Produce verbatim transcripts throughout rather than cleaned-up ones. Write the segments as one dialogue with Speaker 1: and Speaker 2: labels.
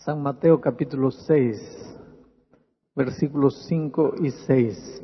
Speaker 1: San Mateo capítulo seis, versículos cinco y seis.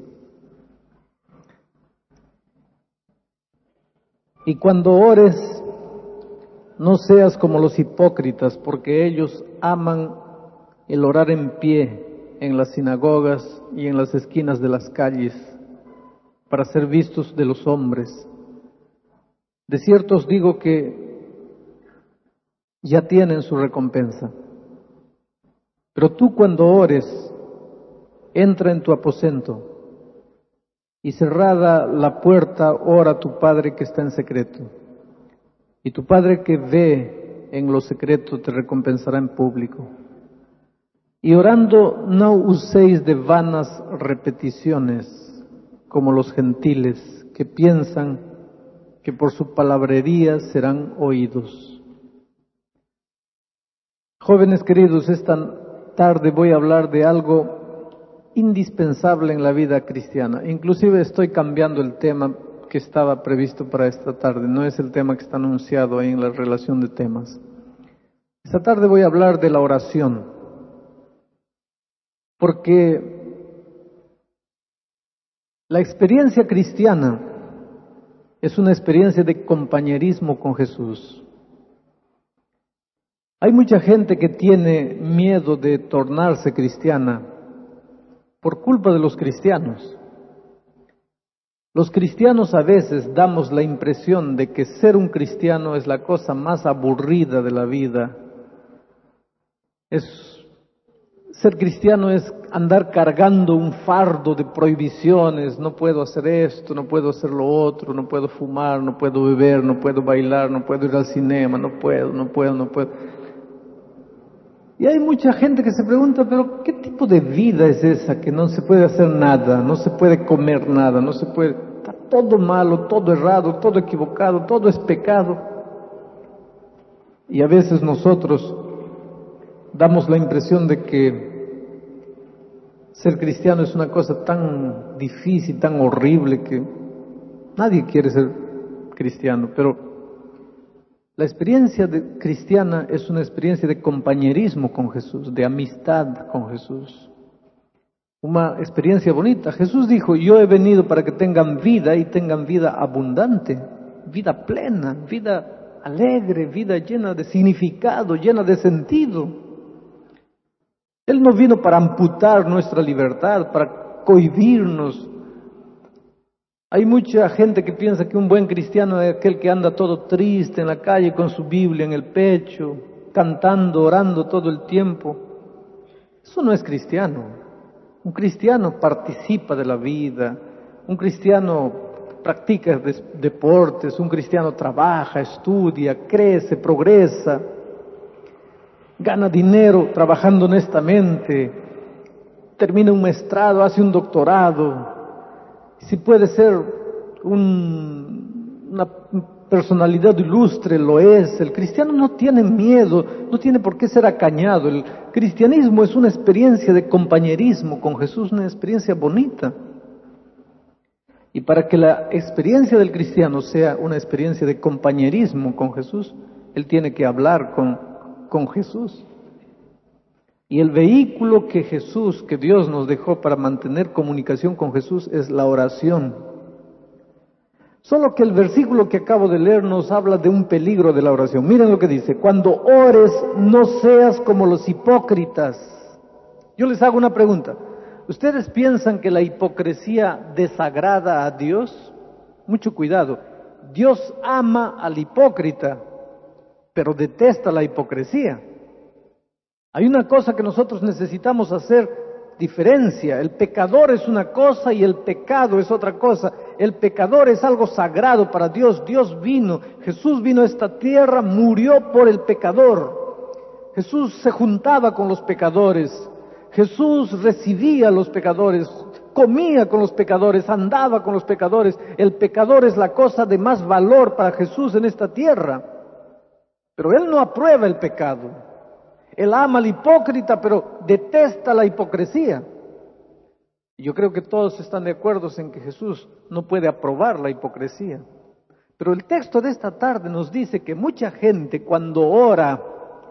Speaker 1: Y cuando ores, no seas como los hipócritas, porque ellos aman el orar en pie en las sinagogas y en las esquinas de las calles, para ser vistos de los hombres. De cierto os digo que ya tienen su recompensa. Pero tú cuando ores, entra en tu aposento, y cerrada la puerta, ora a tu Padre que está en secreto. Y tu Padre que ve en lo secreto te recompensará en público. Y orando no uséis de vanas repeticiones, como los gentiles, que piensan que por su palabrería serán oídos. Jóvenes queridos, esta tarde voy a hablar de algo indispensable en la vida cristiana. Inclusive estoy cambiando el tema que estaba previsto para esta tarde. No es el tema que está anunciado ahí en la relación de temas. Esta tarde voy a hablar de la oración, porque la experiencia cristiana es una experiencia de compañerismo con Jesús. Hay mucha gente que tiene miedo de tornarse cristiana por culpa de los cristianos. Los cristianos a veces damos la impresión de que ser un cristiano es la cosa más aburrida de la vida. Es, ser cristiano es andar cargando un fardo de prohibiciones. No puedo hacer esto, no puedo hacer lo otro, no puedo fumar, no puedo beber, no puedo bailar, no puedo ir al cinema, no puedo, no puedo, no puedo. Y hay mucha gente que se pregunta, pero ¿qué tipo de vida es esa que no se puede hacer nada, no se puede comer nada, no se puede, está todo malo, todo errado, todo equivocado, todo es pecado? Y a veces nosotros damos la impresión de que ser cristiano es una cosa tan difícil, tan horrible, que nadie quiere ser cristiano, pero la experiencia de, cristiana es una experiencia de compañerismo con Jesús, de amistad con Jesús. Una experiencia bonita. Jesús dijo, yo he venido para que tengan vida y tengan vida abundante, vida plena, vida alegre, vida llena de significado, llena de sentido. Él no vino para amputar nuestra libertad, para cohibirnos. Hay mucha gente que piensa que un buen cristiano es aquel que anda todo triste en la calle con su Biblia en el pecho, cantando, orando todo el tiempo. Eso no es cristiano. Un cristiano participa de la vida, un cristiano practica deportes, un cristiano trabaja, estudia, crece, progresa, gana dinero trabajando honestamente, termina un maestrado, hace un doctorado. Si puede ser un, una personalidad ilustre, lo es. El cristiano no tiene miedo, no tiene por qué ser acañado. El cristianismo es una experiencia de compañerismo con Jesús, una experiencia bonita. Y para que la experiencia del cristiano sea una experiencia de compañerismo con Jesús, él tiene que hablar con, con Jesús. Y el vehículo que Jesús, que Dios nos dejó para mantener comunicación con Jesús es la oración. Solo que el versículo que acabo de leer nos habla de un peligro de la oración. Miren lo que dice, cuando ores no seas como los hipócritas. Yo les hago una pregunta. ¿Ustedes piensan que la hipocresía desagrada a Dios? Mucho cuidado. Dios ama al hipócrita, pero detesta la hipocresía. Hay una cosa que nosotros necesitamos hacer diferencia. El pecador es una cosa y el pecado es otra cosa. El pecador es algo sagrado para Dios. Dios vino, Jesús vino a esta tierra, murió por el pecador. Jesús se juntaba con los pecadores. Jesús recibía a los pecadores, comía con los pecadores, andaba con los pecadores. El pecador es la cosa de más valor para Jesús en esta tierra. Pero Él no aprueba el pecado. Él ama al hipócrita, pero detesta la hipocresía. Yo creo que todos están de acuerdo en que Jesús no puede aprobar la hipocresía. Pero el texto de esta tarde nos dice que mucha gente cuando ora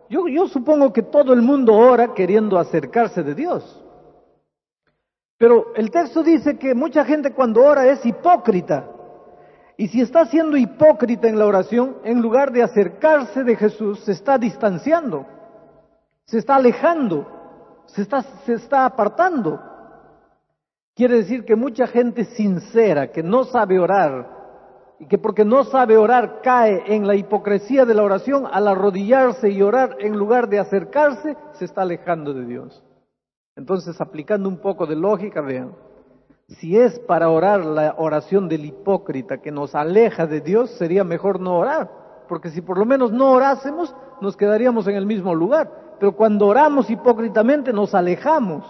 Speaker 1: Yo, yo supongo que todo el mundo ora queriendo acercarse de Dios. Pero el texto dice que mucha gente cuando ora es hipócrita. Y si está siendo hipócrita en la oración, en lugar de acercarse de Jesús, se está distanciando, se está alejando, se está, se está apartando. Quiere decir que mucha gente sincera, que no sabe orar, y que porque no sabe orar cae en la hipocresía de la oración, al arrodillarse y orar en lugar de acercarse, se está alejando de Dios. Entonces, aplicando un poco de lógica, vean, si es para orar la oración del hipócrita que nos aleja de Dios, sería mejor no orar, porque si por lo menos no orásemos, nos quedaríamos en el mismo lugar. Pero cuando oramos hipócritamente, nos alejamos.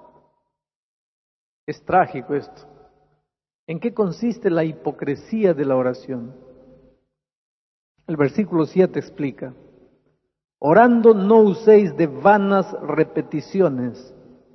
Speaker 1: Es trágico esto. ¿En qué consiste la hipocresía de la oración? El versículo siete explica: orando no uséis de vanas repeticiones.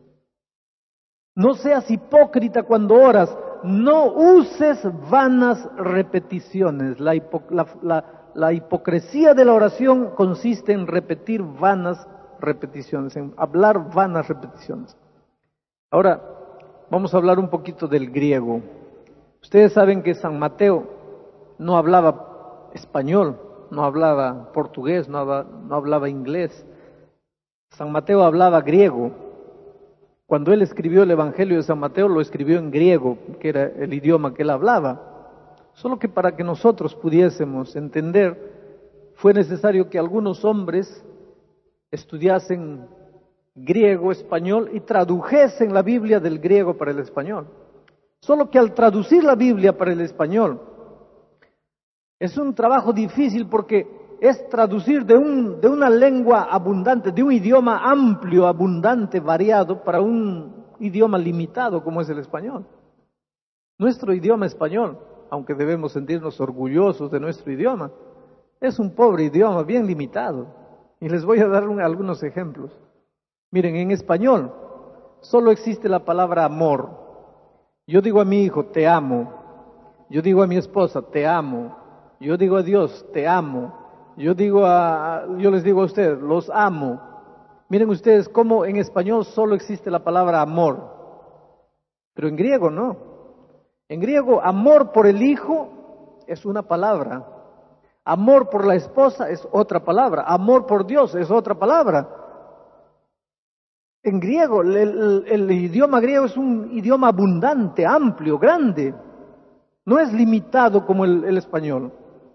Speaker 1: No seas hipócrita cuando oras, no uses vanas repeticiones. La, hipo, la, la, la hipocresía de la oración consiste en repetir vanas repeticiones, en hablar vanas repeticiones. Ahora, vamos a hablar un poquito del griego. Ustedes saben que San Mateo no hablaba español, no hablaba portugués, no hablaba, no hablaba inglés. San Mateo hablaba griego. Cuando él escribió el Evangelio de San Mateo, lo escribió en griego, que era el idioma que él hablaba. Solo que para que nosotros pudiésemos entender, fue necesario que algunos hombres estudiasen griego, español y tradujesen la Biblia del griego para el español. Solo que al traducir la Biblia para el español, es un trabajo difícil porque es traducir de, un, de una lengua abundante, de un idioma amplio, abundante, variado, para un idioma limitado como es el español. Nuestro idioma español, aunque debemos sentirnos orgullosos de nuestro idioma, es un pobre idioma, bien limitado. Y les voy a dar un, algunos ejemplos. Miren, en español solo existe la palabra amor. Yo digo a mi hijo, te amo. Yo digo a mi esposa, te amo. Yo digo a Dios, te amo. Yo digo a, yo les digo a ustedes, los amo. Miren ustedes cómo en español solo existe la palabra amor, pero en griego no. En griego, amor por el hijo es una palabra, amor por la esposa es otra palabra, amor por Dios es otra palabra. En griego, el, el, el idioma griego es un idioma abundante, amplio, grande, no es limitado como el, el español.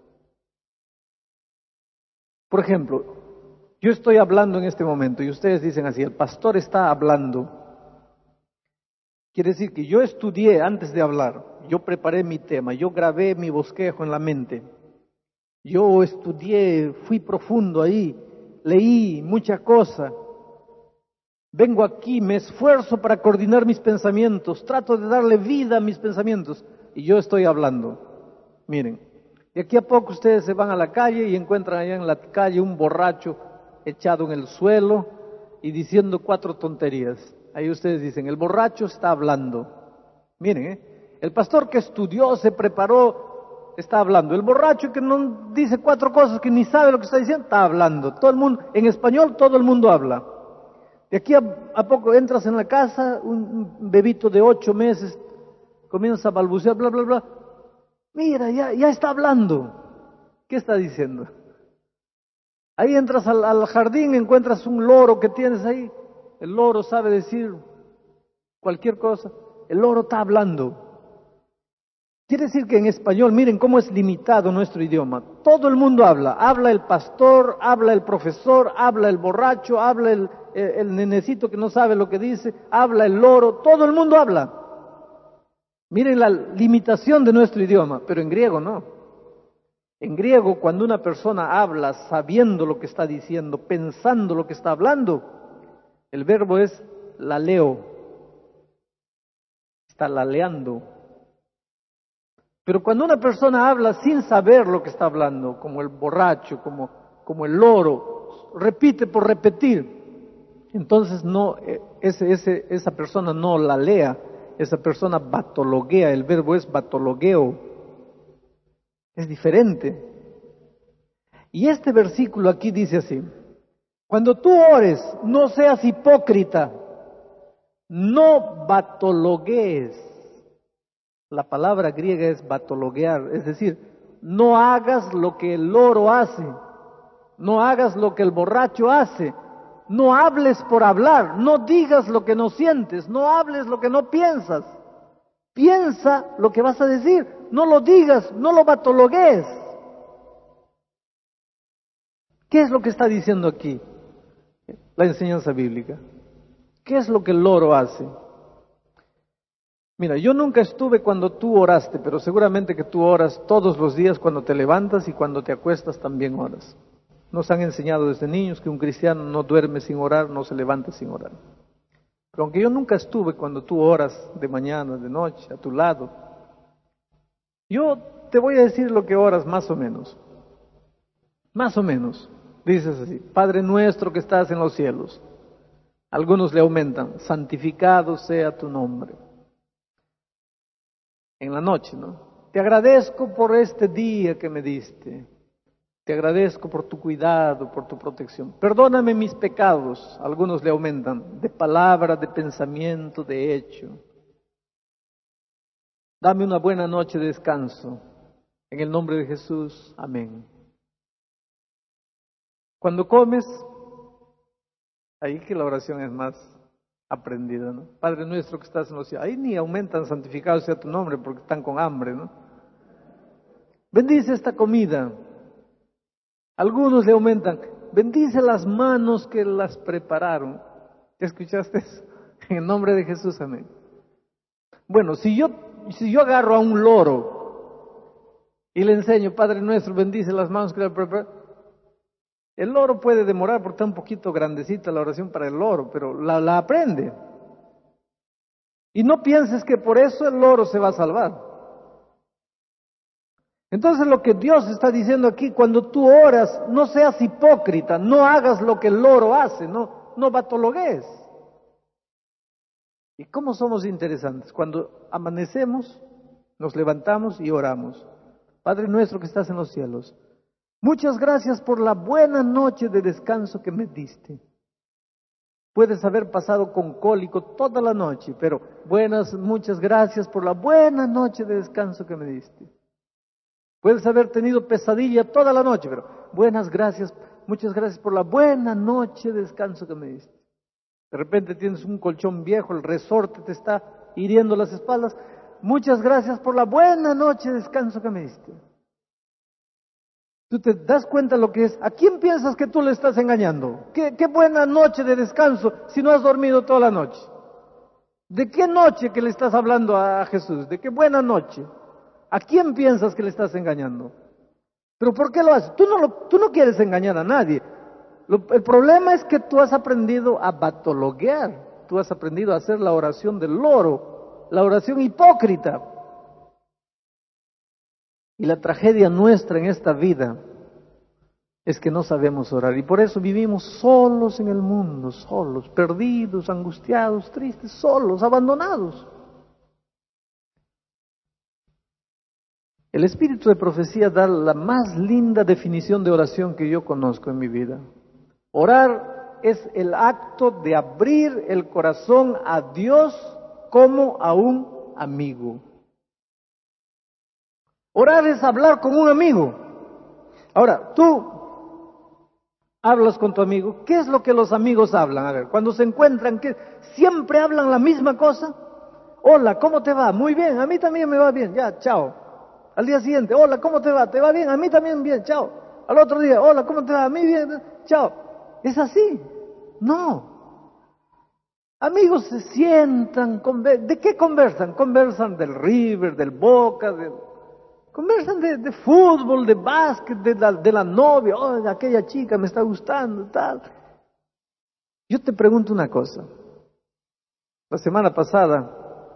Speaker 1: Por ejemplo, yo estoy hablando en este momento y ustedes dicen así, el pastor está hablando. Quiere decir que yo estudié antes de hablar, yo preparé mi tema, yo grabé mi bosquejo en la mente. Yo estudié, fui profundo ahí, leí mucha cosa. Vengo aquí, me esfuerzo para coordinar mis pensamientos, trato de darle vida a mis pensamientos y yo estoy hablando. Miren. Y aquí a poco ustedes se van a la calle y encuentran allá en la calle un borracho echado en el suelo y diciendo cuatro tonterías. Ahí ustedes dicen, el borracho está hablando. Miren, ¿eh? El pastor que estudió, se preparó, está hablando. El borracho que no dice cuatro cosas, que ni sabe lo que está diciendo, está hablando. Todo el mundo, en español todo el mundo habla. De aquí a, a poco entras en la casa, un bebito de ocho meses comienza a balbucear, bla, bla, bla. Mira, ya, ya está hablando. ¿Qué está diciendo? Ahí entras al, al jardín, encuentras un loro que tienes ahí. El loro sabe decir cualquier cosa. El loro está hablando. Quiere decir que en español, miren cómo es limitado nuestro idioma. Todo el mundo habla. Habla el pastor, habla el profesor, habla el borracho, habla el, el, el nenecito que no sabe lo que dice, habla el loro. Todo el mundo habla. Miren la limitación de nuestro idioma, pero en griego no. En griego, cuando una persona habla sabiendo lo que está diciendo, pensando lo que está hablando, el verbo es laleo. Está laleando. Pero cuando una persona habla sin saber lo que está hablando, como el borracho, como, como el loro, repite por repetir, entonces no, ese, ese, esa persona no lalea. Esa persona batologuea, el verbo es batologueo, es diferente. Y este versículo aquí dice así, Cuando tú ores, no seas hipócrita, no batologuees. La palabra griega es batologuear, es decir, no hagas lo que el loro hace, no hagas lo que el borracho hace, no hables por hablar, no digas lo que no sientes, no hables lo que no piensas. Piensa lo que vas a decir, no lo digas, no lo batologuees. ¿Qué es lo que está diciendo aquí la enseñanza bíblica? ¿Qué es lo que el loro hace? Mira, yo nunca estuve cuando tú oraste, pero seguramente que tú oras todos los días cuando te levantas y cuando te acuestas también oras. Nos han enseñado desde niños que un cristiano no duerme sin orar, no se levanta sin orar. Pero aunque yo nunca estuve cuando tú oras de mañana, de noche, a tu lado, yo te voy a decir lo que oras más o menos. Más o menos. Dices así: Padre nuestro que estás en los cielos. Algunos le aumentan: santificado sea tu nombre. En la noche, ¿no? Te agradezco por este día que me diste. Te agradezco por tu cuidado, por tu protección. Perdóname mis pecados. Algunos le aumentan: de palabra, de pensamiento, de hecho. Dame una buena noche de descanso. En el nombre de Jesús, amén. Cuando comes, ahí que la oración es más aprendida, ¿no? Padre nuestro que estás en los cielos. Ahí ni aumentan: santificado sea tu nombre, porque están con hambre, ¿no? Bendice esta comida. Algunos le aumentan: bendice las manos que las prepararon. ¿Ya escuchaste eso? En el nombre de Jesús, amén. Bueno, si yo, si yo agarro a un loro y le enseño: Padre nuestro, bendice las manos que las prepararon, el loro puede demorar porque está un poquito grandecita la oración para el loro, pero la, la aprende. Y no pienses que por eso el loro se va a salvar. Entonces lo que Dios está diciendo aquí: cuando tú oras, no seas hipócrita, no hagas lo que el loro hace, no, no batologues. ¿Y cómo somos interesantes? Cuando amanecemos, nos levantamos y oramos: Padre nuestro que estás en los cielos, muchas gracias por la buena noche de descanso que me diste. Puedes haber pasado con cólico toda la noche, pero buenas, muchas gracias por la buena noche de descanso que me diste. Puedes haber tenido pesadilla toda la noche, pero buenas gracias, muchas gracias por la buena noche de descanso que me diste. De repente tienes un colchón viejo, el resorte te está hiriendo las espaldas. Muchas gracias por la buena noche de descanso que me diste. ¿Tú te das cuenta lo que es? ¿A quién piensas que tú le estás engañando? ¿Qué, qué buena noche de descanso si no has dormido toda la noche? ¿De qué noche que le estás hablando a Jesús? ¿De qué buena noche? ¿A quién piensas que le estás engañando? ¿Pero por qué lo haces? Tú no, lo, tú no quieres engañar a nadie. Lo, el problema es que tú has aprendido a batologuear. Tú has aprendido a hacer la oración del loro, la oración hipócrita. Y la tragedia nuestra en esta vida es que no sabemos orar. Y por eso vivimos solos en el mundo, solos, perdidos, angustiados, tristes, solos, abandonados. El espíritu de profecía da la más linda definición de oración que yo conozco en mi vida. Orar es el acto de abrir el corazón a Dios como a un amigo. Orar es hablar con un amigo. Ahora, tú hablas con tu amigo. ¿Qué es lo que los amigos hablan? A ver, cuando se encuentran, ¿qué? ¿Siempre hablan la misma cosa? Hola, ¿cómo te va? Muy bien, a mí también me va bien. Ya, chao. Al día siguiente, hola, ¿cómo te va? ¿Te va bien? A mí también bien, chao. Al otro día, hola, ¿cómo te va? A mí bien, chao. ¿Es así? No. Amigos se sientan, ¿de qué conversan? Conversan del River, del Boca, del... Conversan de, de fútbol, de básquet, de la, de la novia, oh, aquella chica me está gustando, tal. Yo te pregunto una cosa. La semana pasada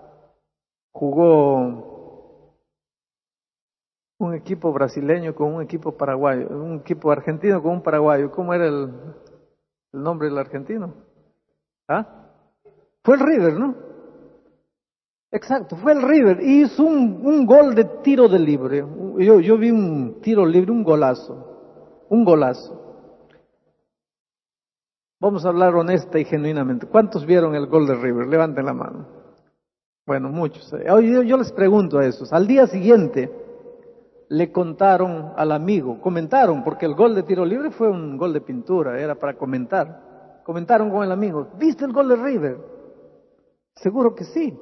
Speaker 1: jugó un equipo brasileño con un equipo paraguayo, un equipo argentino con un paraguayo. ¿Cómo era el, el nombre del argentino? ¿Ah? Fue el River, ¿no? Exacto, fue el River y hizo un, un gol de tiro de libre. Yo, yo vi un tiro libre, un golazo, un golazo. Vamos a hablar honesta y genuinamente. ¿Cuántos vieron el gol de River? Levanten la mano. Bueno, muchos. Yo, yo les pregunto a esos. Al día siguiente le contaron al amigo, comentaron, porque el gol de tiro libre fue un gol de pintura, era para comentar. Comentaron con el amigo, ¿viste el gol de River? Seguro que sí.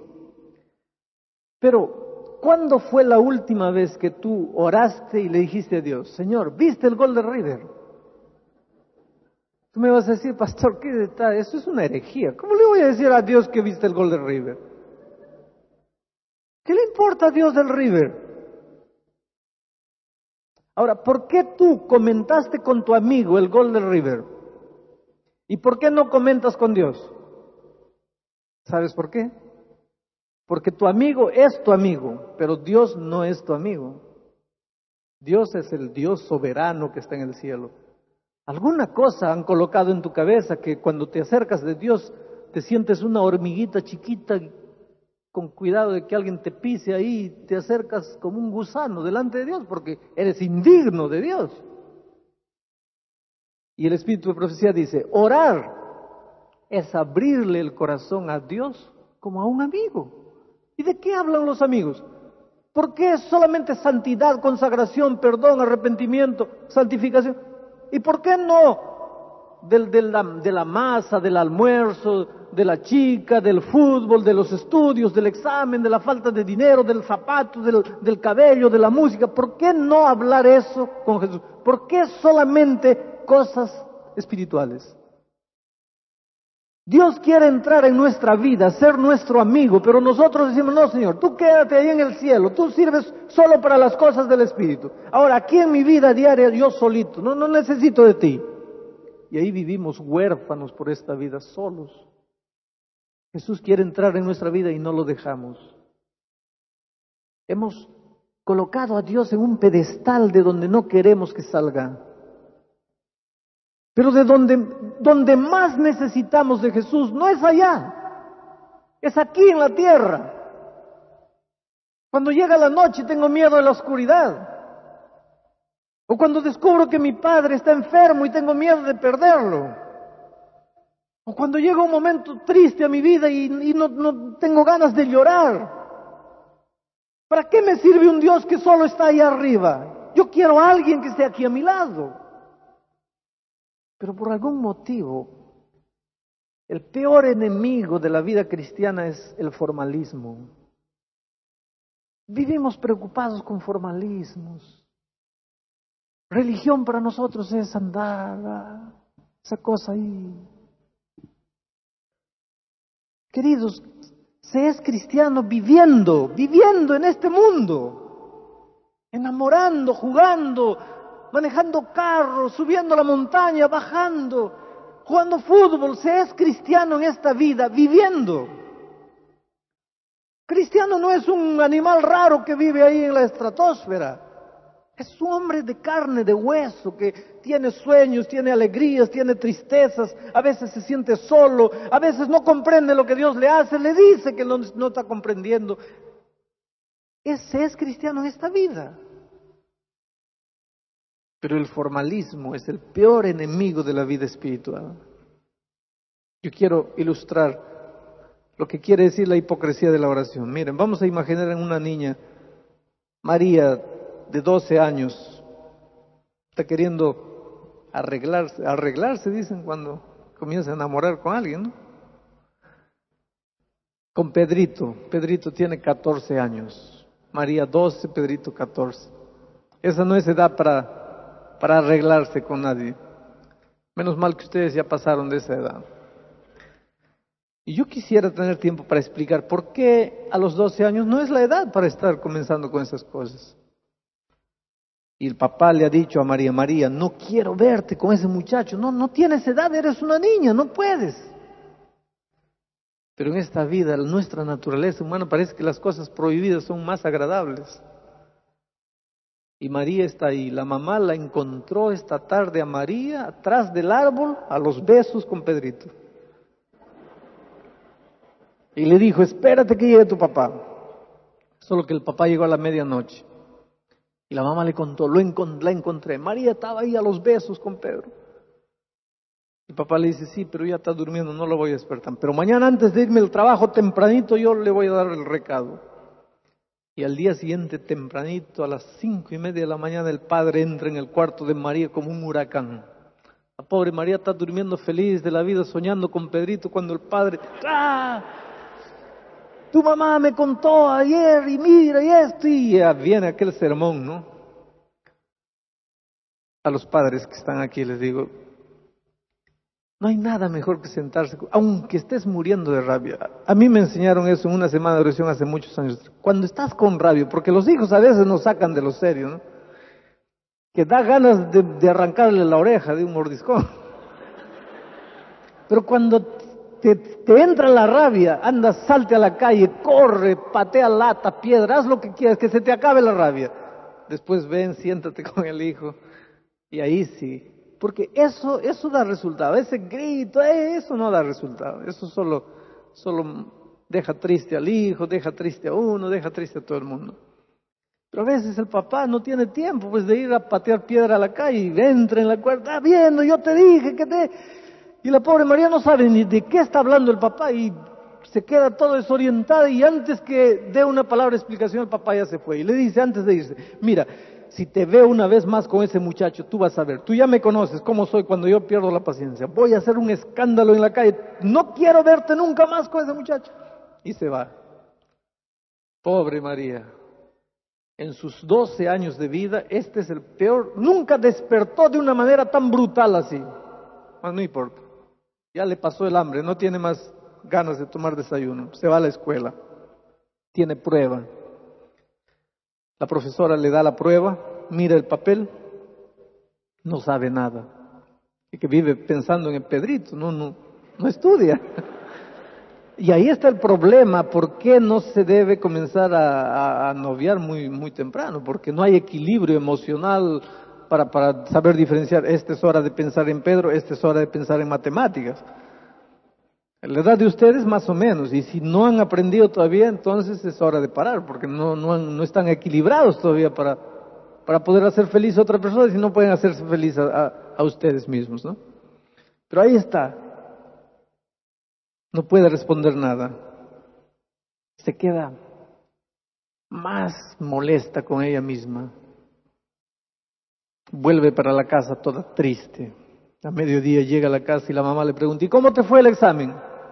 Speaker 1: Pero, ¿cuándo fue la última vez que tú oraste y le dijiste a Dios, Señor, ¿viste el gol de River? Tú me vas a decir, pastor, ¿qué detalle? Eso es una herejía. ¿Cómo le voy a decir a Dios que viste el gol de River? ¿Qué le importa a Dios del River? Ahora, ¿por qué tú comentaste con tu amigo el gol del River? ¿Y por qué no comentas con Dios? ¿Sabes por qué? Porque tu amigo es tu amigo, pero Dios no es tu amigo. Dios es el Dios soberano que está en el cielo. Alguna cosa han colocado en tu cabeza que cuando te acercas de Dios te sientes una hormiguita chiquita con cuidado de que alguien te pise ahí, te acercas como un gusano delante de Dios porque eres indigno de Dios. Y el Espíritu de Profecía dice, orar es abrirle el corazón a Dios como a un amigo. ¿Y de qué hablan los amigos? ¿Por qué es solamente santidad, consagración, perdón, arrepentimiento, santificación? ¿Y por qué no del, de, la, de la masa, del almuerzo, de la chica, del fútbol, de los estudios, del examen, de la falta de dinero, del zapato, del, del cabello, de la música? ¿Por qué no hablar eso con Jesús? ¿Por qué solamente cosas espirituales? Dios quiere entrar en nuestra vida, ser nuestro amigo, pero nosotros decimos, no Señor, tú quédate ahí en el cielo, tú sirves solo para las cosas del Espíritu. Ahora, aquí en mi vida diaria, yo solito, no, no necesito de ti. Y ahí vivimos huérfanos por esta vida, solos. Jesús quiere entrar en nuestra vida y no lo dejamos. Hemos colocado a Dios en un pedestal de donde no queremos que salga. Pero de donde, donde más necesitamos de Jesús no es allá, es aquí en la tierra. Cuando llega la noche tengo miedo de la oscuridad. O cuando descubro que mi padre está enfermo y tengo miedo de perderlo. O cuando llega un momento triste a mi vida y, y no, no tengo ganas de llorar. ¿Para qué me sirve un Dios que solo está ahí arriba? Yo quiero a alguien que esté aquí a mi lado. Pero por algún motivo, el peor enemigo de la vida cristiana es el formalismo. Vivimos preocupados con formalismos. Religión para nosotros es andar, esa cosa ahí. Queridos, se es cristiano viviendo, viviendo en este mundo, enamorando, jugando, manejando carros, subiendo la montaña, bajando, jugando fútbol. Se es cristiano en esta vida, viviendo. Cristiano no es un animal raro que vive ahí en la estratosfera. Es un hombre de carne, de hueso, que tiene sueños, tiene alegrías, tiene tristezas, a veces se siente solo, a veces no comprende lo que Dios le hace, le dice que no, no está comprendiendo. Ese es cristiano en esta vida. Pero el formalismo es el peor enemigo de la vida espiritual. Yo quiero ilustrar lo que quiere decir la hipocresía de la oración. Miren, vamos a imaginar en una niña, María, de doce años, está queriendo arreglarse, arreglarse dicen cuando comienza a enamorar con alguien, ¿no? Con Pedrito, Pedrito tiene catorce años, María doce, Pedrito catorce. Esa no es edad para para arreglarse con nadie. Menos mal que ustedes ya pasaron de esa edad. Y yo quisiera tener tiempo para explicar por qué a los doce años no es la edad para estar comenzando con esas cosas. Y el papá le ha dicho a María, María, no quiero verte con ese muchacho, no, no tienes edad, eres una niña, no puedes. Pero en esta vida, nuestra naturaleza humana, parece que las cosas prohibidas son más agradables. Y María está ahí. La mamá la encontró esta tarde a María atrás del árbol a los besos con Pedrito. Y le dijo, espérate que llegue tu papá. Solo que el papá llegó a la medianoche. Y la mamá le contó, lo encont- la encontré. María estaba ahí a los besos con Pedro. El papá le dice, sí, pero ya está durmiendo, no lo voy a despertar. Pero mañana antes de irme al trabajo tempranito yo le voy a dar el recado. Y al día siguiente tempranito, a las cinco y media de la mañana, el padre entra en el cuarto de María como un huracán. La pobre María está durmiendo feliz de la vida, soñando con Pedrito, cuando el padre, ¡ah! Tu mamá me contó ayer y mira y esto, y ya viene aquel sermón, ¿no? A los padres que están aquí les digo, no hay nada mejor que sentarse, aunque estés muriendo de rabia. A mí me enseñaron eso en una semana de oración hace muchos años. Cuando estás con rabia, porque los hijos a veces nos sacan de lo serio, ¿no? Que da ganas de, de arrancarle la oreja de un mordiscón. Pero cuando te, te entra la rabia, anda, salte a la calle, corre, patea lata, piedra, haz lo que quieras, que se te acabe la rabia. Después ven, siéntate con el hijo, y ahí sí. Porque eso, eso da resultado, ese grito, eh, eso no da resultado, eso solo, solo deja triste al hijo, deja triste a uno, deja triste a todo el mundo. Pero a veces el papá no tiene tiempo pues de ir a patear piedra a la calle y entra en la cuerda, ah, viendo, yo te dije que te... Y la pobre María no sabe ni de qué está hablando el papá y se queda todo desorientada y antes que dé una palabra de explicación el papá ya se fue y le dice antes de irse, mira, si te veo una vez más con ese muchacho, tú vas a ver, tú ya me conoces cómo soy cuando yo pierdo la paciencia, voy a hacer un escándalo en la calle, no quiero verte nunca más con ese muchacho. Y se va. Pobre María, en sus doce años de vida, este es el peor, nunca despertó de una manera tan brutal así, mas no importa, ya le pasó el hambre, no tiene más ganas de tomar desayuno, se va a la escuela, tiene prueba. La profesora le da la prueba, mira el papel, no sabe nada. Y que vive pensando en el Pedrito, no, no, no estudia. Y ahí está el problema, ¿por qué no se debe comenzar a, a, a noviar muy, muy temprano? Porque no hay equilibrio emocional para, para saber diferenciar, esta es hora de pensar en Pedro, esta es hora de pensar en matemáticas. En la edad de ustedes más o menos, y si no han aprendido todavía, entonces es hora de parar, porque no, no, han, no están equilibrados todavía para, para poder hacer feliz a otra persona, si no pueden hacerse feliz a, a, a ustedes mismos, ¿no? Pero ahí está, no puede responder nada, se queda más molesta con ella misma, vuelve para la casa toda triste. A mediodía llega a la casa y la mamá le pregunta, ¿y cómo te fue el examen?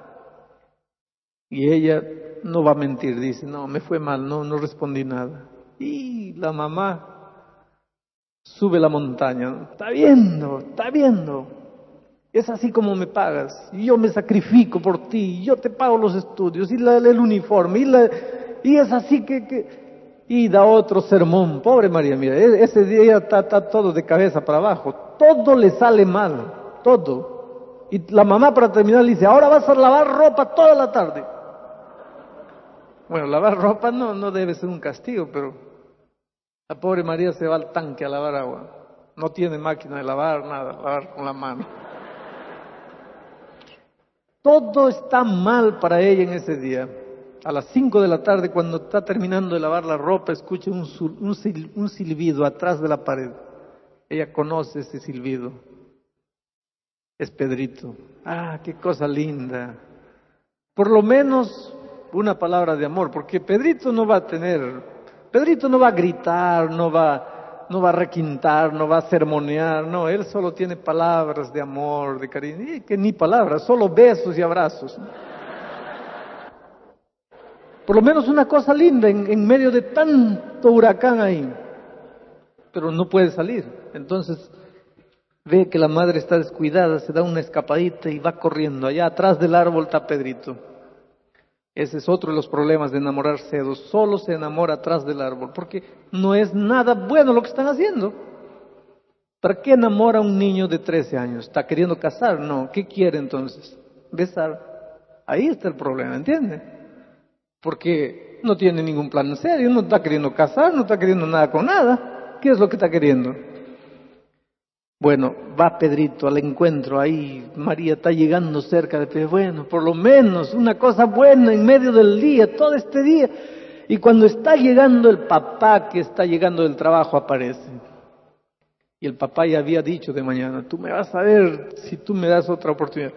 Speaker 1: Y ella no va a mentir, dice, no, me fue mal, no, no respondí nada. Y la mamá sube la montaña, está viendo, está viendo, es así como me pagas, y yo me sacrifico por ti, y yo te pago los estudios, y la, el uniforme, y, la, y es así que, que... Y da otro sermón, pobre María, mira, ese día está, está todo de cabeza para abajo, todo le sale mal, todo. Y la mamá para terminar le dice, ahora vas a lavar ropa toda la tarde. Bueno, lavar ropa no, no debe ser un castigo, pero la pobre María se va al tanque a lavar agua. No tiene máquina de lavar, nada, lavar con la mano. Todo está mal para ella en ese día. A las cinco de la tarde, cuando está terminando de lavar la ropa, escucha un, un, un silbido atrás de la pared. Ella conoce ese silbido. Es Pedrito. Ah, qué cosa linda. Por lo menos una palabra de amor, porque Pedrito no va a tener, Pedrito no va a gritar, no va, no va a requintar, no va a sermonear, no, él solo tiene palabras de amor, de cariño, y que ni palabras, solo besos y abrazos. Por lo menos una cosa linda en, en medio de tanto huracán ahí, pero no puede salir. Entonces ve que la madre está descuidada, se da una escapadita y va corriendo. Allá atrás del árbol está Pedrito. Ese es otro de los problemas de enamorarse, solo se enamora atrás del árbol, porque no es nada bueno lo que están haciendo. ¿Para qué enamora a un niño de trece años? ¿Está queriendo casar? No. ¿Qué quiere entonces? Besar. Ahí está el problema, ¿entiende? Porque no tiene ningún plan en serio, no está queriendo casar, no está queriendo nada con nada. ¿Qué es lo que está queriendo? Bueno, va Pedrito al encuentro, ahí María está llegando cerca de Pedro, bueno, por lo menos una cosa buena en medio del día, todo este día. Y cuando está llegando el papá que está llegando del trabajo aparece. Y el papá ya había dicho de mañana, tú me vas a ver si tú me das otra oportunidad.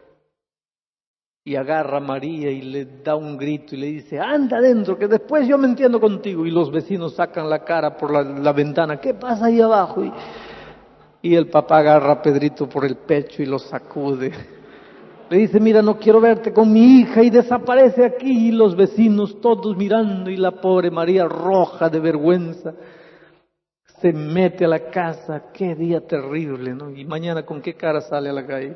Speaker 1: Y agarra a María y le da un grito y le dice, anda adentro, que después yo me entiendo contigo. Y los vecinos sacan la cara por la, la ventana, ¿qué pasa ahí abajo? Y, y el papá agarra a Pedrito por el pecho y lo sacude. Le dice, mira, no quiero verte con mi hija, y desaparece aquí. Y los vecinos todos mirando, y la pobre María, roja de vergüenza, se mete a la casa. Qué día terrible, ¿no? Y mañana, ¿con qué cara sale a la calle?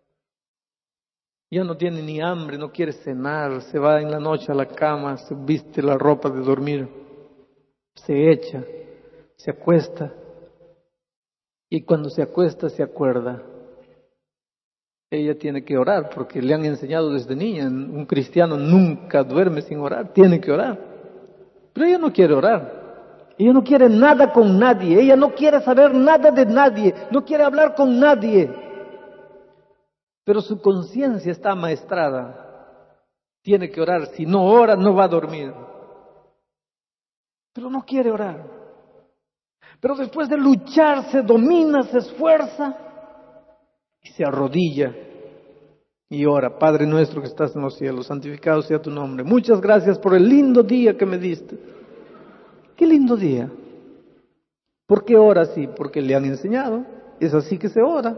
Speaker 1: Ya no tiene ni hambre, no quiere cenar, se va en la noche a la cama, se viste la ropa de dormir, se echa, se acuesta, y cuando se acuesta se acuerda. Ella tiene que orar, porque le han enseñado desde niña, un cristiano nunca duerme sin orar, tiene que orar. Pero ella no quiere orar, ella no quiere nada con nadie, ella no quiere saber nada de nadie, no quiere hablar con nadie. Pero su conciencia está amaestrada, tiene que orar, si no ora no va a dormir. Pero no quiere orar. Pero después de luchar se domina, se esfuerza y se arrodilla y ora. Padre nuestro que estás en los cielos, santificado sea tu nombre. Muchas gracias por el lindo día que me diste. Qué lindo día. ¿Por qué ora así? Porque le han enseñado. Es así que se ora.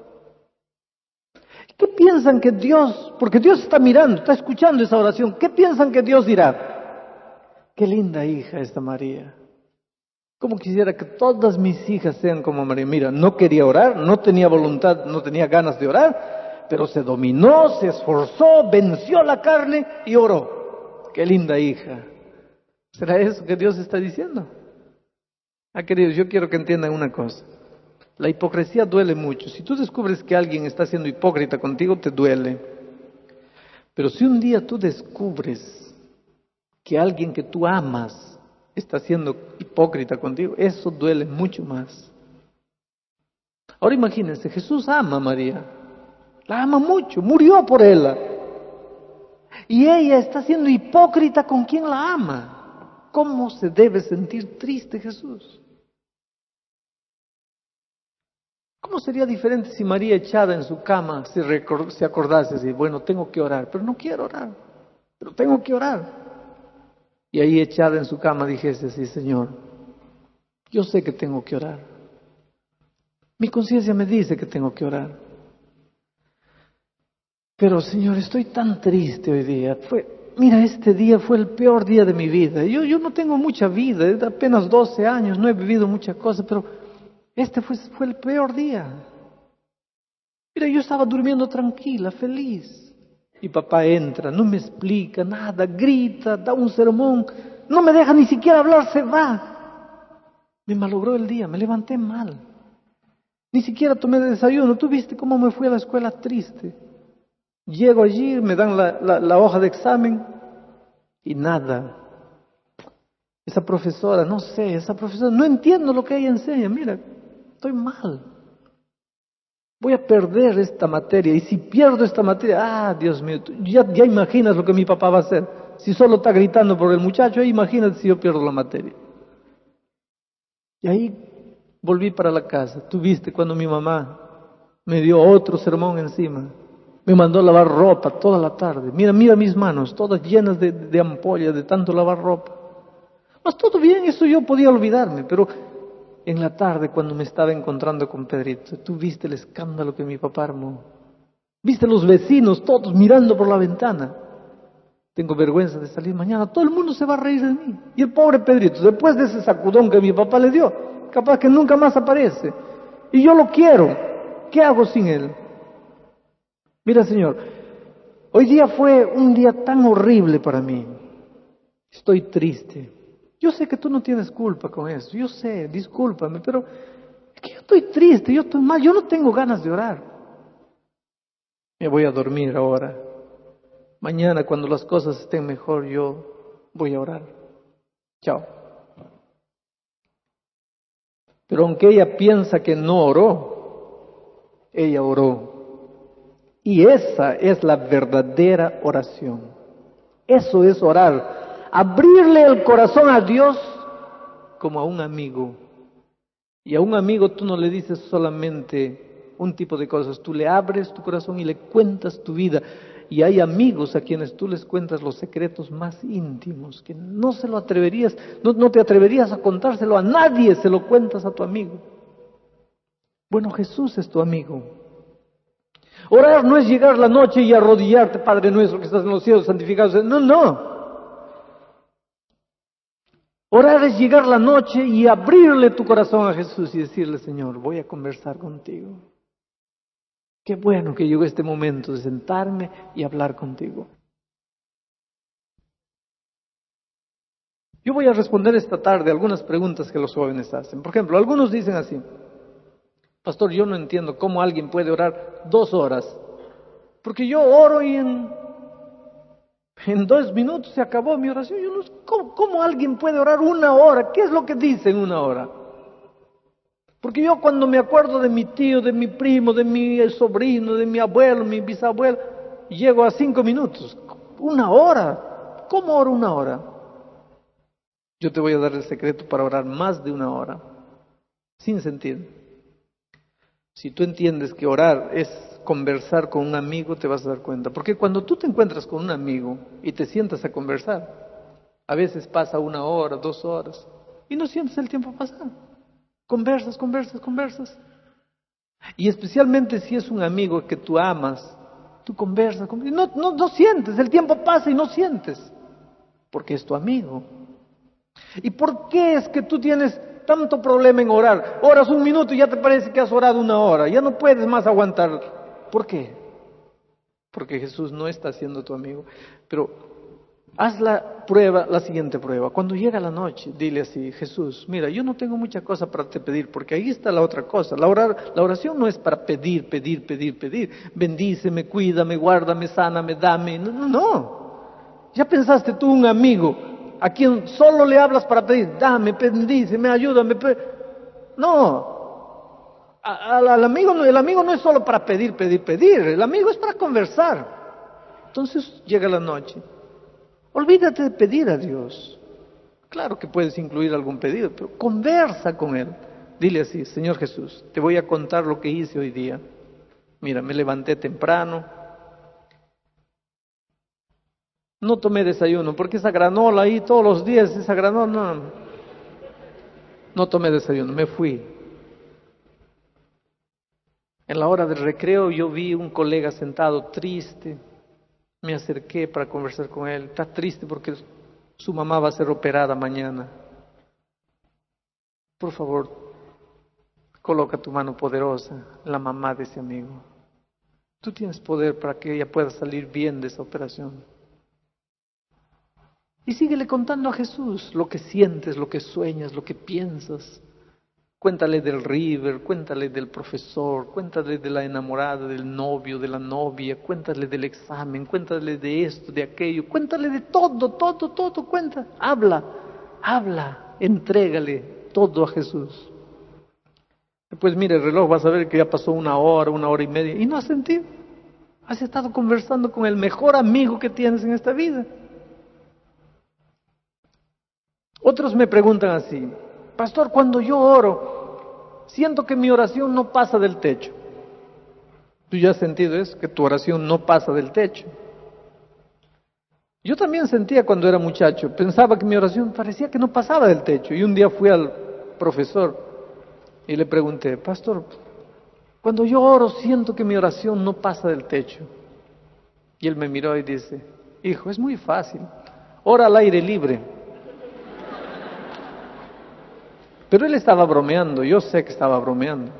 Speaker 1: ¿Qué piensan que Dios, porque Dios está mirando, está escuchando esa oración, qué piensan que Dios dirá? Qué linda hija esta María. Como quisiera que todas mis hijas sean como María. Mira, no quería orar, no tenía voluntad, no tenía ganas de orar, pero se dominó, se esforzó, venció la carne y oró. Qué linda hija. ¿Será eso que Dios está diciendo? Ah, queridos, yo quiero que entiendan una cosa. La hipocresía duele mucho. Si tú descubres que alguien está siendo hipócrita contigo, te duele. Pero si un día tú descubres que alguien que tú amas está siendo hipócrita contigo, eso duele mucho más. Ahora imagínense, Jesús ama a María. La ama mucho, murió por ella. Y ella está siendo hipócrita con quien la ama. ¿Cómo se debe sentir triste Jesús? ¿Cómo sería diferente si María echada en su cama se, record- se acordase así, bueno, tengo que orar, pero no quiero orar, pero tengo que orar? Y ahí echada en su cama dijese así, Señor, yo sé que tengo que orar. Mi conciencia me dice que tengo que orar. Pero Señor, estoy tan triste hoy día. Fue, mira, este día fue el peor día de mi vida. Yo, yo no tengo mucha vida, es de apenas doce años, no he vivido muchas cosas, pero este fue, fue el peor día. Mira, yo estaba durmiendo tranquila, feliz. Y papá entra, no me explica nada, grita, da un sermón, no me deja ni siquiera hablar, se va. Me malogró el día, me levanté mal. Ni siquiera tomé desayuno. ¿Tú viste cómo me fui a la escuela triste? Llego allí, me dan la, la, la hoja de examen y nada. Esa profesora, no sé, esa profesora, no entiendo lo que ella enseña, mira, estoy mal. Voy a perder esta materia, y si pierdo esta materia, ah, Dios mío, tú ya, ya imaginas lo que mi papá va a hacer. Si solo está gritando por el muchacho, imagínate si yo pierdo la materia. Y ahí volví para la casa. Tú viste cuando mi mamá me dio otro sermón encima. Me mandó a lavar ropa toda la tarde. Mira, mira mis manos, todas llenas de, de ampollas, de tanto lavar ropa. Mas todo bien, eso yo podía olvidarme, pero en la tarde cuando me estaba encontrando con Pedrito, tú viste el escándalo que mi papá armó. Viste los vecinos todos mirando por la ventana. Tengo vergüenza de salir mañana, todo el mundo se va a reír de mí. Y el pobre Pedrito, después de ese sacudón que mi papá le dio, capaz que nunca más aparece. Y yo lo quiero, ¿qué hago sin él? Mira, Señor, hoy día fue un día tan horrible para mí. Estoy triste. Yo sé que tú no tienes culpa con eso, yo sé, discúlpame, pero es que yo estoy triste, yo estoy mal, yo no tengo ganas de orar. Me voy a dormir ahora. Mañana, cuando las cosas estén mejor, yo voy a orar. Chao. Pero aunque ella piensa que no oró, ella oró. Y esa es la verdadera oración. Eso es orar. Abrirle el corazón a Dios como a un amigo. Y a un amigo tú no le dices solamente un tipo de cosas, tú le abres tu corazón y le cuentas tu vida. Y hay amigos a quienes tú les cuentas los secretos más íntimos, que no se lo atreverías, no, no te atreverías a contárselo a nadie, se lo cuentas a tu amigo. Bueno, Jesús es tu amigo. Orar no es llegar la noche y arrodillarte, Padre nuestro que estás en los cielos, santificado sea. No, no. Orar es llegar la noche y abrirle tu corazón a Jesús y decirle, Señor, voy a conversar contigo. Qué bueno que llegó este momento de sentarme y hablar contigo. Yo voy a responder esta tarde algunas preguntas que los jóvenes hacen. Por ejemplo, algunos dicen así, Pastor, yo no entiendo cómo alguien puede orar dos horas, porque yo oro y en, en dos minutos se acabó mi oración. Yo no, ¿cómo, ¿Cómo alguien puede orar una hora? ¿Qué es lo que dice en una hora? Porque yo cuando me acuerdo de mi tío, de mi primo, de mi sobrino, de mi abuelo, mi bisabuelo, llego a cinco minutos. ¿Una hora? ¿Cómo oro una hora? Yo te voy a dar el secreto para orar más de una hora, sin sentido. Si tú entiendes que orar es conversar con un amigo, te vas a dar cuenta. Porque cuando tú te encuentras con un amigo y te sientas a conversar, a veces pasa una hora, dos horas, y no sientes el tiempo pasar. Conversas, conversas, conversas. Y especialmente si es un amigo que tú amas, tú conversas, conversas. No, no, no sientes, el tiempo pasa y no sientes, porque es tu amigo. ¿Y por qué es que tú tienes tanto problema en orar? Oras un minuto y ya te parece que has orado una hora, ya no puedes más aguantar. ¿Por qué? Porque Jesús no está siendo tu amigo. Pero haz la prueba, la siguiente prueba. Cuando llega la noche, dile así, Jesús, mira, yo no tengo mucha cosa para te pedir, porque ahí está la otra cosa. La, orar, la oración no es para pedir, pedir, pedir, pedir. Bendíceme, cuídame, guárdame, sáname, dame. No, no, no. ¿Ya pensaste tú un amigo a quien solo le hablas para pedir? Dame, bendíceme, ayúdame. No. Al, al amigo, el amigo no es solo para pedir, pedir, pedir. El amigo es para conversar. Entonces llega la noche. Olvídate de pedir a Dios. Claro que puedes incluir algún pedido, pero conversa con Él. Dile así, Señor Jesús, te voy a contar lo que hice hoy día. Mira, me levanté temprano. No tomé desayuno, porque esa granola ahí todos los días, esa granola, no. No tomé desayuno, me fui. En la hora del recreo yo vi un colega sentado triste. Me acerqué para conversar con él. Está triste porque su mamá va a ser operada mañana. Por favor, coloca tu mano poderosa en la mamá de ese amigo. Tú tienes poder para que ella pueda salir bien de esa operación. Y síguele contando a Jesús lo que sientes, lo que sueñas, lo que piensas. Cuéntale del River, cuéntale del profesor, cuéntale de la enamorada, del novio, de la novia, cuéntale del examen, cuéntale de esto, de aquello, cuéntale de todo, todo, todo, cuenta, habla, habla, entrégale todo a Jesús. Después mira el reloj, vas a ver que ya pasó una hora, una hora y media, y no has sentido. Has estado conversando con el mejor amigo que tienes en esta vida. Otros me preguntan así, Pastor, cuando yo oro, siento que mi oración no pasa del techo. ¿Tú ya has sentido eso? Que tu oración no pasa del techo. Yo también sentía cuando era muchacho, pensaba que mi oración parecía que no pasaba del techo. Y un día fui al profesor y le pregunté, Pastor, cuando yo oro siento que mi oración no pasa del techo. Y él me miró y dice, hijo, es muy fácil, ora al aire libre. Pero él estaba bromeando, yo sé que estaba bromeando.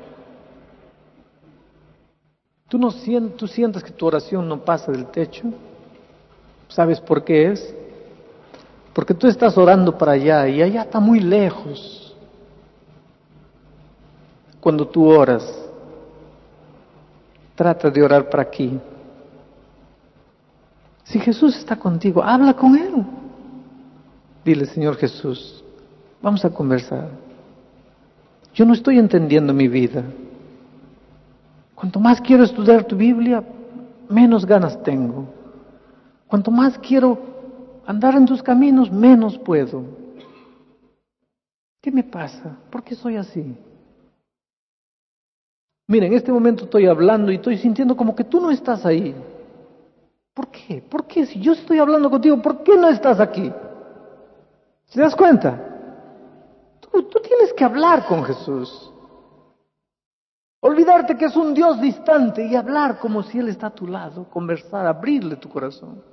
Speaker 1: ¿Tú, no sientes, ¿Tú sientes que tu oración no pasa del techo? ¿Sabes por qué es? Porque tú estás orando para allá y allá está muy lejos. Cuando tú oras, trata de orar para aquí. Si Jesús está contigo, habla con Él. Dile, Señor Jesús, vamos a conversar. Yo no estoy entendiendo mi vida. Cuanto más quiero estudiar tu Biblia, menos ganas tengo. Cuanto más quiero andar en tus caminos, menos puedo. ¿Qué me pasa? ¿Por qué soy así? Mira, en este momento estoy hablando y estoy sintiendo como que tú no estás ahí. ¿Por qué? ¿Por qué? Si yo estoy hablando contigo, ¿por qué no estás aquí? ¿Se das cuenta? Tú, tú tienes que hablar con Jesús. Olvidarte que es un Dios distante y hablar como si Él está a tu lado, conversar, abrirle tu corazón.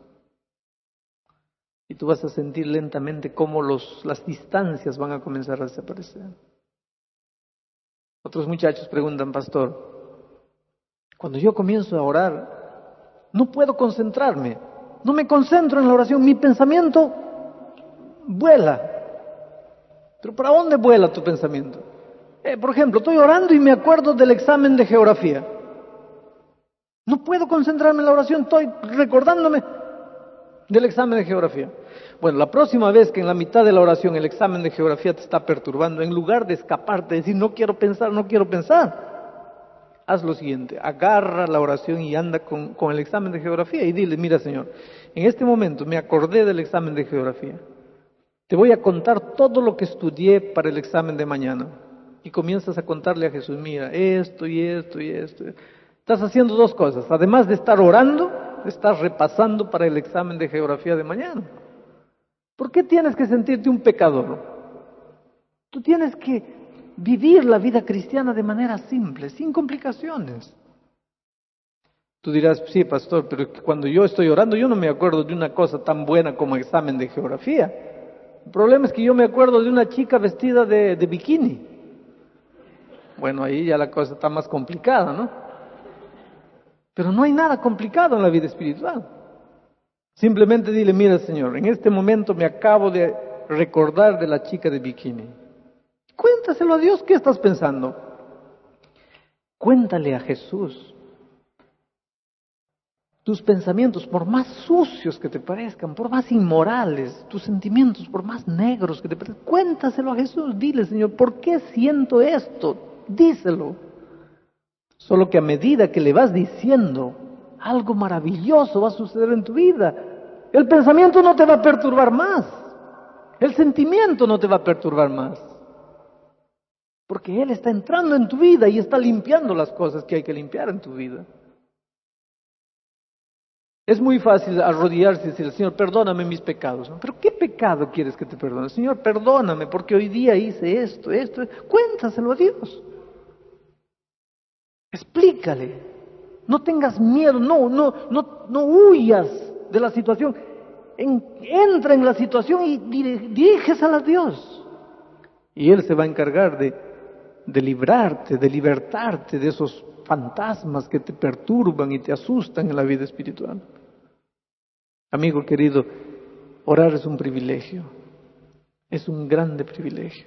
Speaker 1: Y tú vas a sentir lentamente cómo los, las distancias van a comenzar a desaparecer. Otros muchachos preguntan, pastor, cuando yo comienzo a orar, no puedo concentrarme, no me concentro en la oración, mi pensamiento vuela. ¿Pero para dónde vuela tu pensamiento? Eh, por ejemplo, estoy orando y me acuerdo del examen de geografía. No puedo concentrarme en la oración, estoy recordándome del examen de geografía. Bueno, la próxima vez que en la mitad de la oración el examen de geografía te está perturbando, en lugar de escaparte, decir no quiero pensar, no quiero pensar, haz lo siguiente, agarra la oración y anda con, con el examen de geografía y dile, mira Señor, en este momento me acordé del examen de geografía. Te voy a contar todo lo que estudié para el examen de mañana. Y comienzas a contarle a Jesús, mira, esto y esto y esto. Estás haciendo dos cosas. Además de estar orando, estás repasando para el examen de geografía de mañana. ¿Por qué tienes que sentirte un pecador? Tú tienes que vivir la vida cristiana de manera simple, sin complicaciones. Tú dirás, sí, pastor, pero cuando yo estoy orando, yo no me acuerdo de una cosa tan buena como examen de geografía. El problema es que yo me acuerdo de una chica vestida de, de bikini. Bueno, ahí ya la cosa está más complicada, ¿no? Pero no hay nada complicado en la vida espiritual. Simplemente dile, mira Señor, en este momento me acabo de recordar de la chica de bikini. Cuéntaselo a Dios, ¿qué estás pensando? Cuéntale a Jesús. Tus pensamientos, por más sucios que te parezcan, por más inmorales, tus sentimientos, por más negros que te parezcan, cuéntaselo a Jesús. Dile, Señor, ¿por qué siento esto? Díselo. Solo que a medida que le vas diciendo, algo maravilloso va a suceder en tu vida. El pensamiento no te va a perturbar más. El sentimiento no te va a perturbar más. Porque Él está entrando en tu vida y está limpiando las cosas que hay que limpiar en tu vida. Es muy fácil arrodillarse y decir, Señor, perdóname mis pecados. ¿No? ¿Pero qué pecado quieres que te perdone? Señor, perdóname porque hoy día hice esto, esto. Cuéntaselo a Dios. Explícale. No tengas miedo, no, no, no, no huyas de la situación. En, entra en la situación y dirígesela a Dios. Y Él se va a encargar de, de librarte, de libertarte de esos fantasmas que te perturban y te asustan en la vida espiritual. Amigo querido, orar es un privilegio, es un grande privilegio.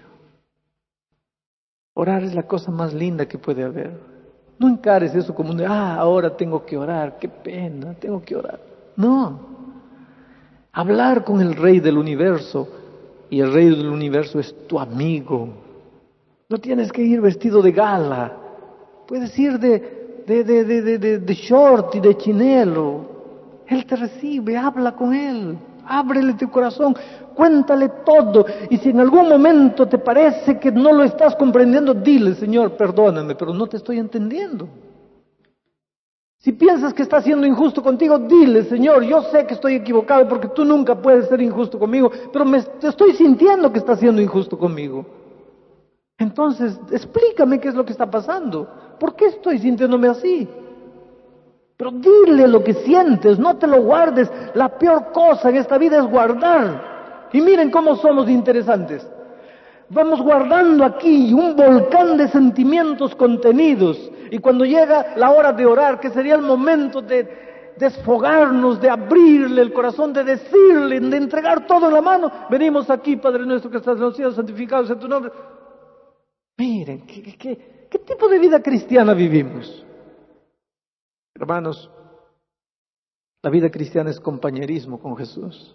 Speaker 1: Orar es la cosa más linda que puede haber. No encares eso como un, ah, ahora tengo que orar, qué pena, tengo que orar. No, hablar con el Rey del Universo, y el Rey del Universo es tu amigo. No tienes que ir vestido de gala, puedes ir de, de, de, de, de, de short y de chinelo. Él te recibe, habla con Él, ábrele tu corazón, cuéntale todo. Y si en algún momento te parece que no lo estás comprendiendo, dile, Señor, perdóname, pero no te estoy entendiendo. Si piensas que está siendo injusto contigo, dile, Señor, yo sé que estoy equivocado porque tú nunca puedes ser injusto conmigo, pero me te estoy sintiendo que estás siendo injusto conmigo. Entonces, explícame qué es lo que está pasando. ¿Por qué estoy sintiéndome así? Pero dile lo que sientes, no te lo guardes. La peor cosa en esta vida es guardar. Y miren cómo somos interesantes. Vamos guardando aquí un volcán de sentimientos contenidos. Y cuando llega la hora de orar, que sería el momento de desfogarnos, de abrirle el corazón, de decirle, de entregar todo en la mano, venimos aquí, Padre nuestro que estás en los cielos, santificado sea tu nombre. Miren, ¿qué, qué, qué tipo de vida cristiana vivimos? Hermanos, la vida cristiana es compañerismo con Jesús.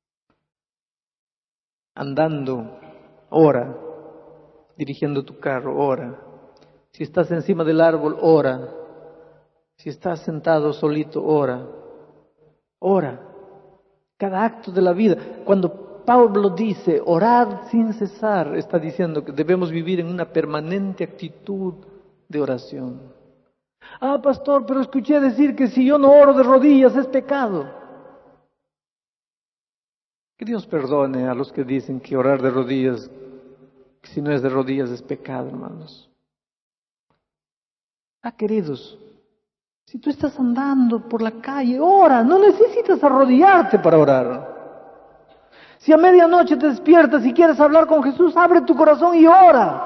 Speaker 1: Andando, ora. Dirigiendo tu carro, ora. Si estás encima del árbol, ora. Si estás sentado solito, ora. Ora. Cada acto de la vida. Cuando Pablo dice, orad sin cesar, está diciendo que debemos vivir en una permanente actitud de oración. Ah, pastor, pero escuché decir que si yo no oro de rodillas es pecado. Que Dios perdone a los que dicen que orar de rodillas, que si no es de rodillas es pecado, hermanos. Ah, queridos, si tú estás andando por la calle, ora, no necesitas arrodillarte para orar. Si a medianoche te despiertas y quieres hablar con Jesús, abre tu corazón y ora.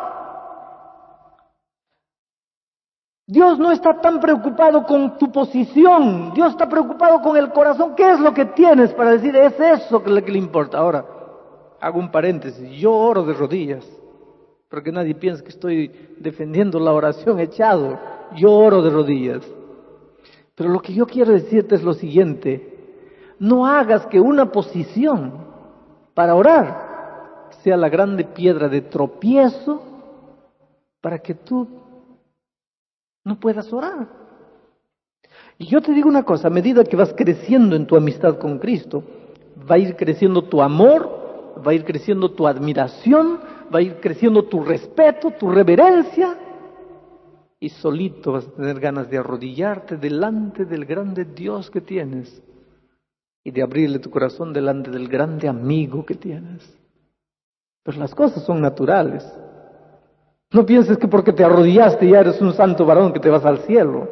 Speaker 1: Dios no está tan preocupado con tu posición, Dios está preocupado con el corazón. ¿Qué es lo que tienes para decir? Es eso que le, que le importa. Ahora, hago un paréntesis, yo oro de rodillas, pero que nadie piense que estoy defendiendo la oración echado. Yo oro de rodillas. Pero lo que yo quiero decirte es lo siguiente: no hagas que una posición para orar sea la grande piedra de tropiezo para que tú no puedas orar. Y yo te digo una cosa, a medida que vas creciendo en tu amistad con Cristo, va a ir creciendo tu amor, va a ir creciendo tu admiración, va a ir creciendo tu respeto, tu reverencia, y solito vas a tener ganas de arrodillarte delante del grande Dios que tienes y de abrirle tu corazón delante del grande amigo que tienes. Pero las cosas son naturales. No pienses que porque te arrodillaste ya eres un santo varón que te vas al cielo.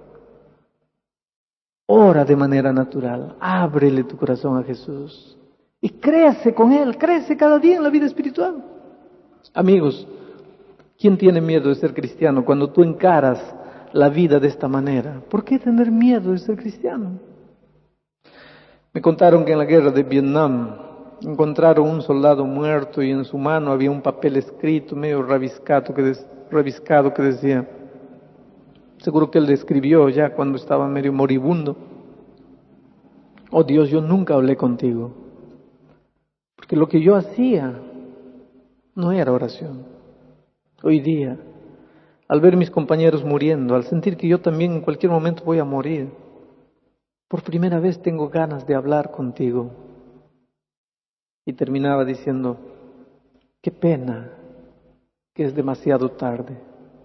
Speaker 1: Ora de manera natural, ábrele tu corazón a Jesús y crece con Él, crece cada día en la vida espiritual. Amigos, ¿quién tiene miedo de ser cristiano cuando tú encaras la vida de esta manera? ¿Por qué tener miedo de ser cristiano? Me contaron que en la guerra de Vietnam encontraron un soldado muerto y en su mano había un papel escrito medio rabiscado que, des, rabiscado que decía, seguro que él le escribió ya cuando estaba medio moribundo: oh Dios, yo nunca hablé contigo, porque lo que yo hacía no era oración. Hoy día, al ver mis compañeros muriendo, al sentir que yo también en cualquier momento voy a morir, por primera vez tengo ganas de hablar contigo. Y terminaba diciendo, qué pena que es demasiado tarde.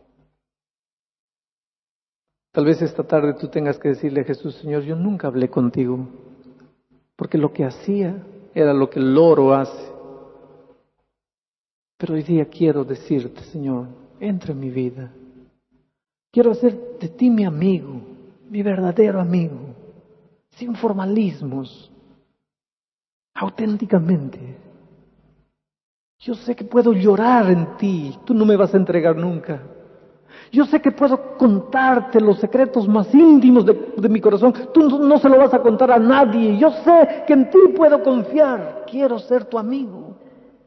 Speaker 1: Tal vez esta tarde tú tengas que decirle a Jesús: Señor, yo nunca hablé contigo, porque lo que hacía era lo que el loro hace. Pero hoy día quiero decirte, Señor, entra en mi vida. Quiero hacer de ti mi amigo, mi verdadero amigo, sin formalismos, auténticamente. Yo sé que puedo llorar en ti, tú no me vas a entregar nunca. Yo sé que puedo contarte los secretos más íntimos de, de mi corazón, tú no, no se lo vas a contar a nadie. Yo sé que en ti puedo confiar, quiero ser tu amigo.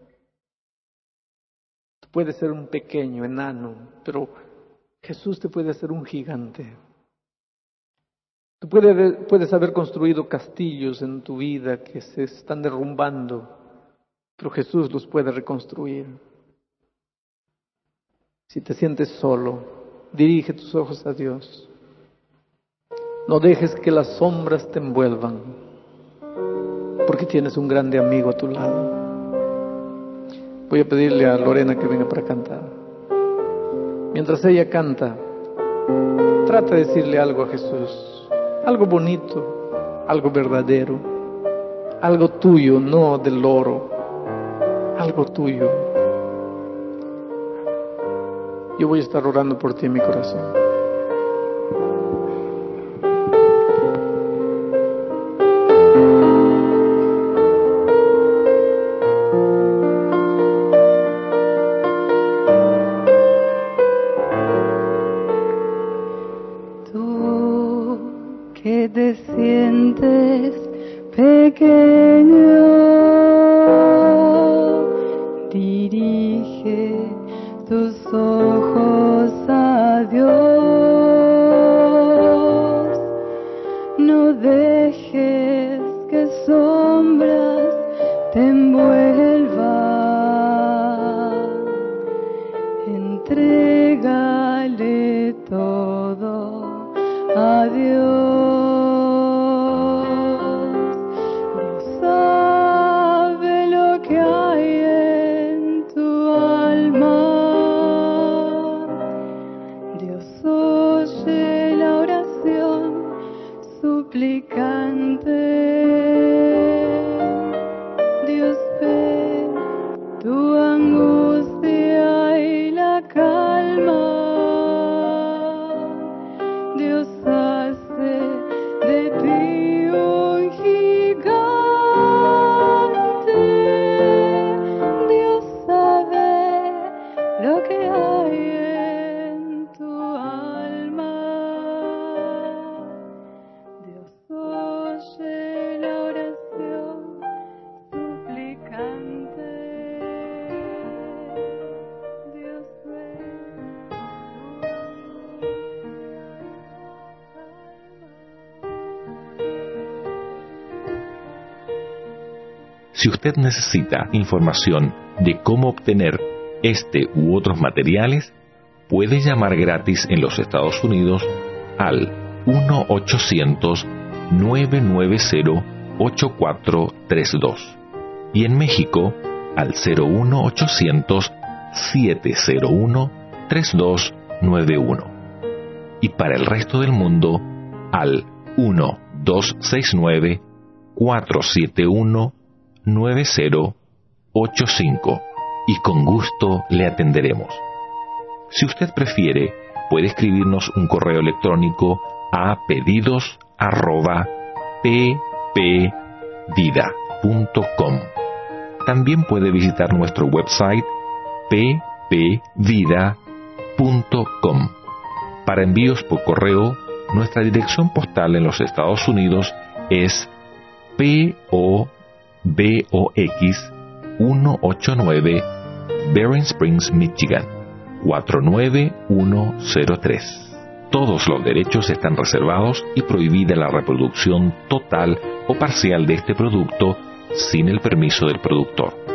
Speaker 1: Tú puedes ser un pequeño, enano, pero Jesús te puede hacer un gigante. Tú puedes haber, puedes haber construido castillos en tu vida que se están derrumbando, pero Jesús los puede reconstruir. Si te sientes solo, dirige tus ojos a Dios. No dejes que las sombras te envuelvan, porque tienes un grande amigo a tu lado. Voy a pedirle a Lorena que venga para cantar. Mientras ella canta, trata de decirle algo a Jesús. Algo bonito, algo verdadero, algo tuyo, no del loro, algo tuyo. Yo voy a estar orando por ti en mi corazón.
Speaker 2: Tú que te sientes pequeño, dirige tus ojos a Dios, no dejes que sombras te envuelvan, entrégale todo a Dios. Dios sabe lo que hay en tu alma. Dios oye suplicante. Dios ve tu angustia y la calma. Dios hace de ti un gigante. Dios sabe lo que hay en tu alma. Dios oye la oración suplicante. Dios ve
Speaker 3: Si usted necesita información de cómo obtener este u otros materiales, puede llamar gratis en los Estados Unidos al uno ochocientos, nueve nueve cero, ocho cuatro tres dos y en México al cero uno ochocientos, siete cero uno, tres dos nueve uno y para el resto del mundo al uno dos seis nueve, cuatro siete uno, nueve cero ocho cinco y con gusto le atenderemos. Si usted prefiere, puede escribirnos un correo electrónico a pedidos arroba p p vida punto com. También puede visitar nuestro website p p vida punto com. Para envíos por correo, nuestra dirección postal en los Estados Unidos es P O B O X ciento ochenta y nueve Bering Springs, Michigan cuatro nueve uno cero tres. Todos los derechos están reservados y prohibida la reproducción total o parcial de este producto sin el permiso del productor.